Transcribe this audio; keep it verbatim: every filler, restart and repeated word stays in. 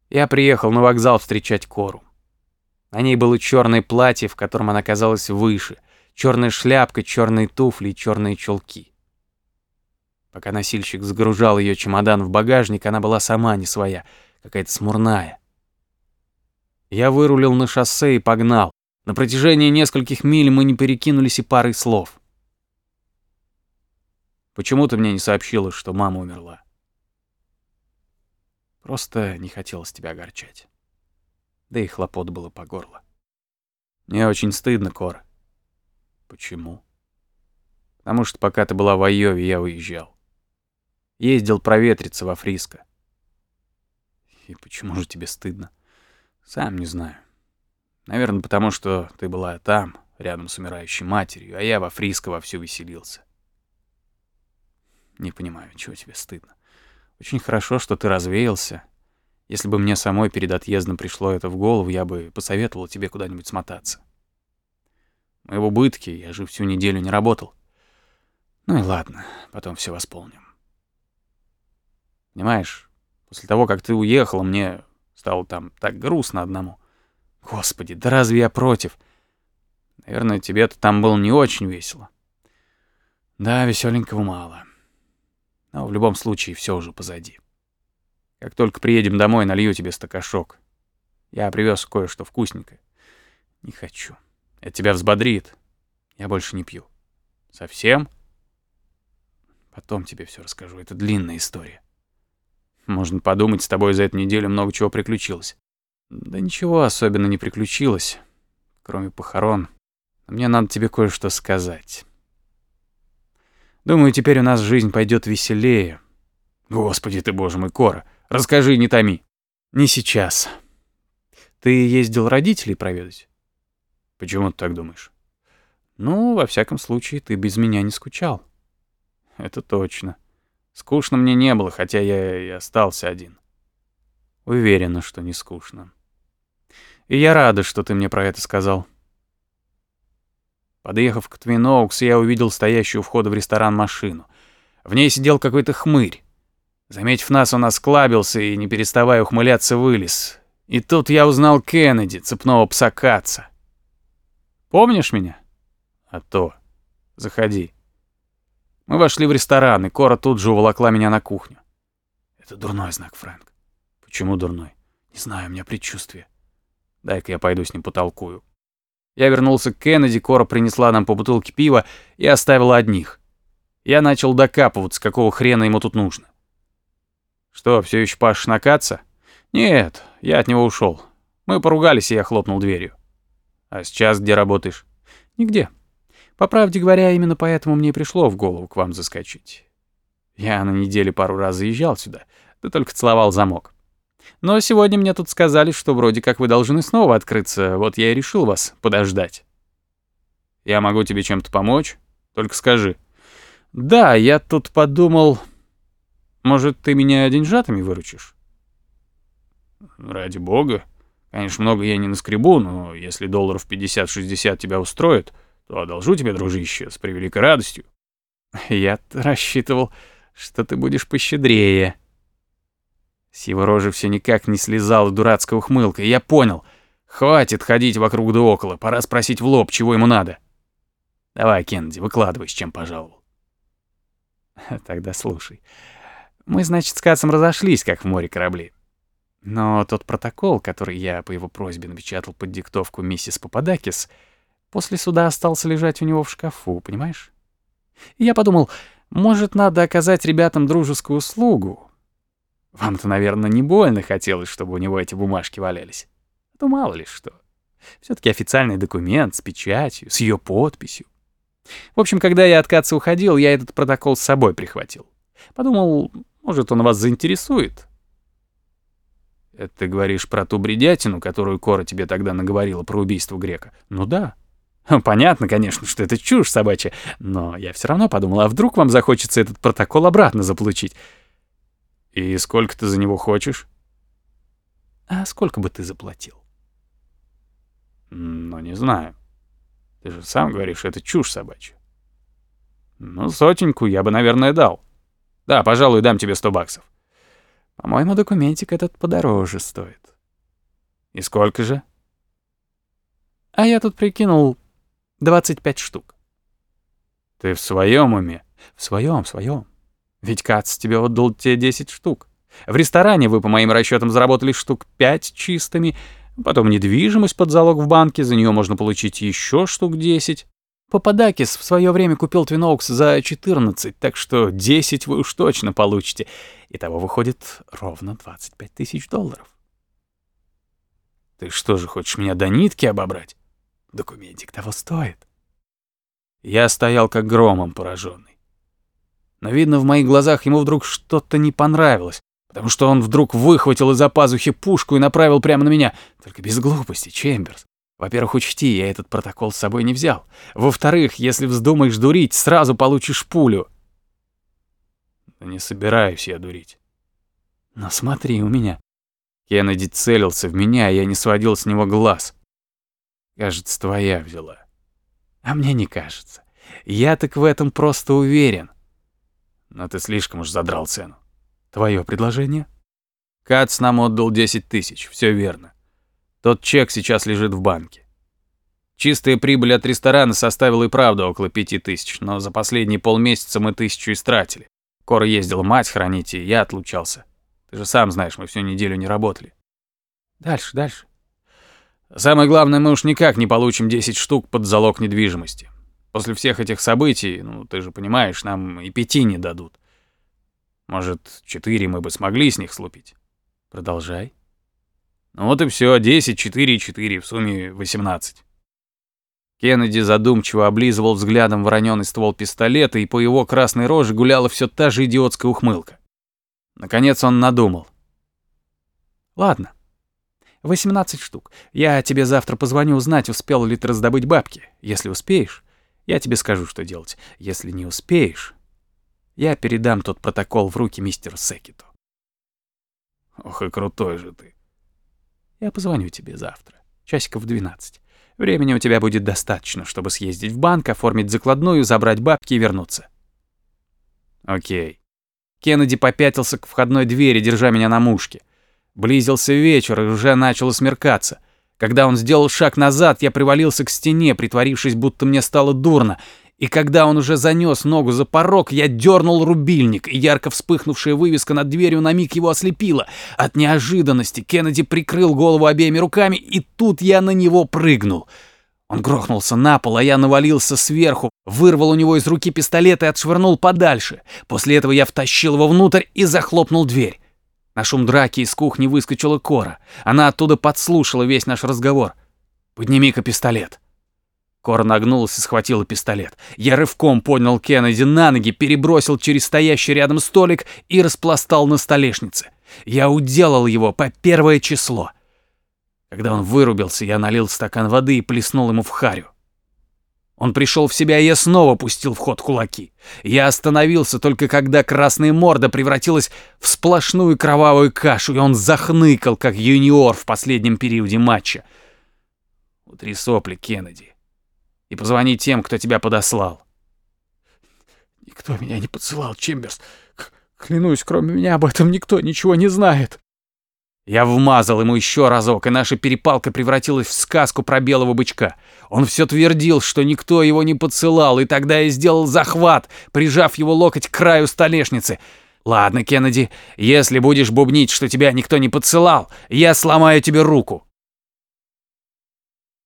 Я приехал на вокзал встречать Кору. На ней было черное платье, в котором она казалась выше, черная шляпка, черные туфли и черные чулки. Пока носильщик загружал ее чемодан в багажник, она была сама не своя, какая-то смурная. Я вырулил на шоссе и погнал. На протяжении нескольких миль мы не перекинулись и парой слов. Почему ты мне не сообщила, что мама умерла? Просто не хотелось тебя огорчать. Да и хлопот было по горло. Мне очень стыдно, Кора. Почему? Потому что пока ты была в Айове, я уезжал. Ездил проветриться во Фриско. И почему же тебе стыдно? Сам не знаю. Наверное, потому что ты была там, рядом с умирающей матерью, а я во Фриско вовсю веселился. Не понимаю, чего тебе стыдно. Очень хорошо, что ты развеялся. Если бы мне самой перед отъездом пришло это в голову, я бы посоветовал тебе куда-нибудь смотаться. Мы в убытке, я же всю неделю не работал. Ну и ладно, потом все восполним. Понимаешь, после того, как ты уехала, мне стало там так грустно одному. Господи, да разве я против? Наверное, тебе-то там было не очень весело. Да, веселенького мало. Но в любом случае все уже позади. Как только приедем домой, налью тебе стакашок. Я привез кое-что вкусненькое. Не хочу. Это тебя взбодрит. Я больше не пью. Совсем? Потом тебе все расскажу. Это длинная история. Можно подумать, с тобой за эту неделю много чего приключилось. Да ничего особенно не приключилось, кроме похорон. Но мне надо тебе кое-что сказать. Думаю, теперь у нас жизнь пойдет веселее. Господи ты, боже мой, Кора, расскажи, не томи. Не сейчас. Ты ездил родителей проведать? Почему ты так думаешь? Ну, во всяком случае, ты без меня не скучал. Это точно. Скучно мне не было, хотя я и остался один. Уверена, что не скучно. И я рада, что ты мне про это сказал. Подъехав к Твин Оукс, я увидел стоящую у входа в ресторан машину. В ней сидел какой-то хмырь. Заметив нас, он осклабился и, не переставая ухмыляться, вылез. И тут я узнал Кеннеди, цепного пса Катца. Помнишь меня? А то. Заходи. Мы вошли в ресторан, и Кора тут же уволокла меня на кухню. Это дурной знак, Фрэнк. Почему дурной? Не знаю, у меня предчувствие. Дай-ка я пойду с ним потолкую. Я вернулся к Кеннеди, Кора принесла нам по бутылке пива и оставила одних. Я начал докапываться, какого хрена ему тут нужно. Что, все еще пашешь на Катца? Нет, я от него ушел. Мы поругались, и я хлопнул дверью. А сейчас где работаешь? Нигде. По правде говоря, именно поэтому мне и пришло в голову к вам заскочить. Я на неделе пару раз заезжал сюда, да только целовал замок. Но сегодня мне тут сказали, что вроде как вы должны снова открыться, вот я и решил вас подождать. Я могу тебе чем-то помочь? Только скажи. Да, я тут подумал, может, ты меня деньжатами выручишь? Ради бога. Конечно, много я не наскребу, но если долларов пятьдесят-шестьдесят тебя устроит, то одолжу тебе, дружище, с превеликой радостью. Я-то рассчитывал, что ты будешь пощедрее. С его рожи все никак не слезала дурацкая ухмылка, и я понял. Хватит ходить вокруг да около, пора спросить в лоб, чего ему надо. Давай, Кеннеди, выкладывай, с чем пожаловал. Тогда слушай. Мы, значит, с Катцем разошлись, как в море корабли. Но тот протокол, который я по его просьбе напечатал под диктовку миссис Пападакис, после суда остался лежать у него в шкафу, понимаешь? И я подумал, может, надо оказать ребятам дружескую услугу. Вам-то, наверное, не больно хотелось, чтобы у него эти бумажки валялись. А то мало ли что. Все-таки официальный документ с печатью, с ее подписью. В общем, когда я от Катца уходил, я этот протокол с собой прихватил. Подумал, может, он вас заинтересует. Это ты говоришь про ту бредятину, которую Кора тебе тогда наговорила про убийство Грека? Ну да. Понятно, конечно, что это чушь собачья, но я все равно подумал, а вдруг вам захочется этот протокол обратно заполучить? И сколько ты за него хочешь? А сколько бы ты заплатил? Ну, не знаю. Ты же сам говоришь, это чушь собачья. Ну, сотеньку я бы, наверное, дал. Да, пожалуй, дам тебе сто баксов. По-моему, документик этот подороже стоит. И сколько же? А я тут прикинул двадцать пять штук. Ты в своем уме? В своем, в своем. Ведь Кац тебе отдал те десять штук. В ресторане вы, по моим расчетам, заработали штук пять чистыми. Потом недвижимость под залог в банке, за нее можно получить еще штук десять. Пападакис в свое время купил Твин Оукс за четырнадцать, так что десять вы уж точно получите. Итого выходит ровно двадцать пять тысяч долларов. Ты что же, хочешь меня до нитки обобрать? Документик того стоит. Я стоял как громом пораженный. Но, видно, в моих глазах ему вдруг что-то не понравилось, потому что он вдруг выхватил из-за пазухи пушку и направил прямо на меня. Только без глупости, Чемберс. Во-первых, учти, я этот протокол с собой не взял. Во-вторых, если вздумаешь дурить, сразу получишь пулю. Да не собираюсь я дурить. Но смотри у меня. Кеннеди целился в меня, и я не сводил с него глаз. Кажется, твоя взяла. А мне не кажется. Я так в этом просто уверен. Но ты слишком уж задрал цену. Твое предложение? Кац нам отдал десять тысяч, все верно. Тот чек сейчас лежит в банке. Чистая прибыль от ресторана составила и правда около пяти тысяч, но за последние полмесяца мы тысячу истратили. Кора ездила мать хранить, и я отлучался. Ты же сам знаешь, мы всю неделю не работали. Дальше, дальше. Самое главное, мы уж никак не получим десять штук под залог недвижимости. После всех этих событий, ну, ты же понимаешь, нам и пяти не дадут. Может, четыре мы бы смогли с них слупить. Продолжай. Ну вот и все, десять, четыре и четыре, в сумме восемнадцать. Кеннеди задумчиво облизывал взглядом вороненый ствол пистолета, и по его красной роже гуляла все та же идиотская ухмылка. Наконец он надумал. Ладно, восемнадцать штук. Я тебе завтра позвоню узнать, успел ли ты раздобыть бабки. Если успеешь, я тебе скажу, что делать. Если не успеешь, я передам тот протокол в руки мистеру Секиту. Ох и крутой же ты. Я позвоню тебе завтра, часиков в двенадцать. Времени у тебя будет достаточно, чтобы съездить в банк, оформить закладную, забрать бабки и вернуться. Окей. Кеннеди попятился к входной двери, держа меня на мушке. Близился вечер, и уже начало смеркаться. Когда он сделал шаг назад, я привалился к стене, притворившись, будто мне стало дурно. И когда он уже занёс ногу за порог, я дернул рубильник, и ярко вспыхнувшая вывеска над дверью на миг его ослепила. От неожиданности Кеннеди прикрыл голову обеими руками, и тут я на него прыгнул. Он грохнулся на пол, а я навалился сверху, вырвал у него из руки пистолет и отшвырнул подальше. После этого я втащил его внутрь и захлопнул дверь. На шум драки из кухни выскочила Кора. Она оттуда подслушала весь наш разговор. «Подними-ка пистолет». Кора нагнулась и схватила пистолет. Я рывком поднял Кеннеди на ноги, перебросил через стоящий рядом столик и распластал на столешнице. Я уделал его по первое число. Когда он вырубился, я налил стакан воды и плеснул ему в харю. Он пришел в себя, и я снова пустил в ход кулаки. Я остановился только когда красная морда превратилась в сплошную кровавую кашу, и он захныкал, как юниор в последнем периоде матча. Утри сопли, Кеннеди, и позвони тем, кто тебя подослал. Никто меня не подсылал, Чемберс. Клянусь, кроме меня об этом никто ничего не знает. Я вмазал ему еще разок, и наша перепалка превратилась в сказку про белого бычка. Он все твердил, что никто его не подсылал, и тогда я сделал захват, прижав его локоть к краю столешницы. «Ладно, Кеннеди, если будешь бубнить, что тебя никто не подсылал, я сломаю тебе руку».